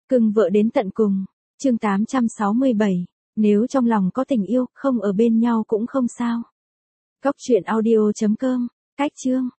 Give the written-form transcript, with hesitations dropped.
Cưng vợ đến tận cùng. Chương 867. Nếu trong lòng có tình yêu, không ở bên nhau cũng không sao. Cóc truyện audio.com. Cách chương.